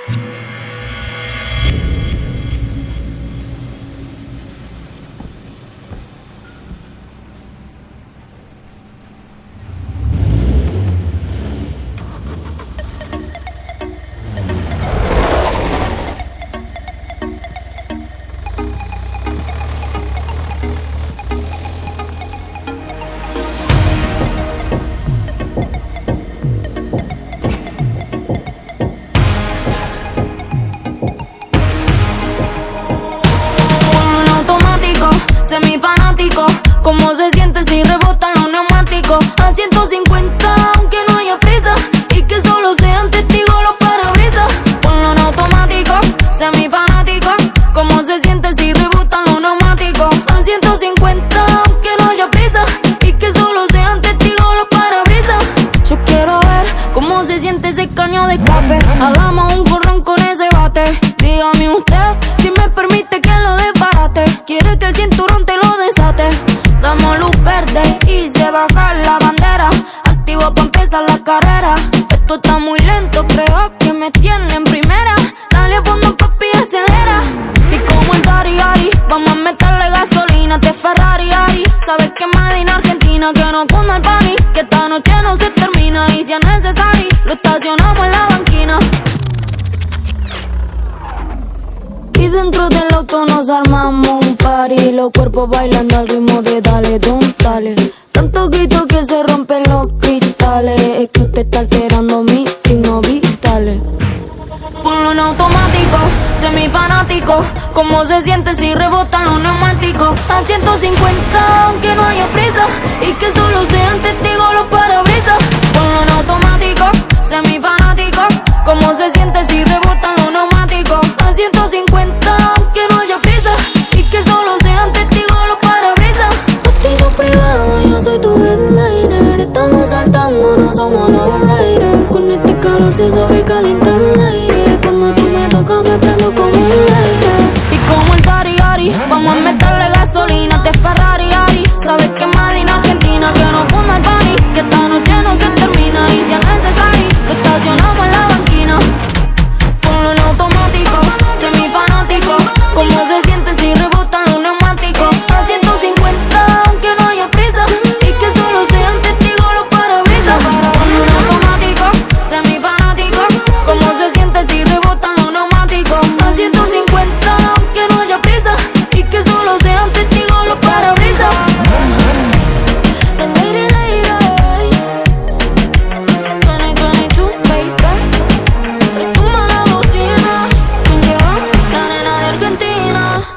Semifanático, ¿cómo se siente si rebotan los neumáticos? A 150, aunque no haya prisa, y que solo sean testigos los parabrisas. Ponlo en automático, semifanático, ¿cómo se siente si rebotan los neumáticos? A 150, aunque no haya prisa, y que solo sean testigos los parabrisas. Yo quiero ver cómo se siente ese caño de escape. Hagamos un jorrón con ese bate. Dígame usted si me permite que lo desbarate. Quiere que el cinturón te lo desate. Damos luz verde y se baja la bandera. Activo pa' empezar la carrera. Esto está muy lento, creo que me tiene en primera. Dale a fondo, papi, acelera. Y como en Dari Ari, vamos a meterle gasolina. Te Ferrari Ari, sabes que Made in Argentina. Que no cunda el panic, que esta noche no se termina. Y si es necesario, lo estacionamos en la banquina. Y dentro del auto nos armamos un party. Los cuerpos bailando al ritmo de dale, don't dale. Tanto grito que se rompen los cristales. Es que usted está alterando mis signos vitales. Ponlo en automático, semifanático. ¿Cómo se siente si rebotan los neumáticos? A 150, aunque no haya prisa, y que solo sean testigos los parabrisas. Ponlo en automático, semifanático. ¿Cómo se siente si rebotan los neumáticos? A 150, aunque no haya prisa, y que solo sean testigos los parabrisas. Justicia privado, yo soy tu headliner. Estamos saltando, no somos los riders. Con este calor se sobrecalienta el aire. Cuando tú me tocas me prendo como el aire. Y como en Dari Ari, vamos a meterle gasolina. Te Ferrari Ari, sabes que Made in Argentina. Que no cunda el panic, que esta noche no se termina. Y si es necesario, lo estacionamos en la banquina. Ponlo en automático, semifanático. ¿Cómo se siente si rebotan los neumáticos? A 150, aunque no haya prisa, y que solo sean testigos los parabrisas. Ponlo en automático, semifanático. ¿Cómo se siente si rebotan los neumáticos? A 150, aunque no haya prisa, y que solo sean testigos los parabrisas. Lady, lady, 2022, baby. Retoma la bocina, la nena de Argentina.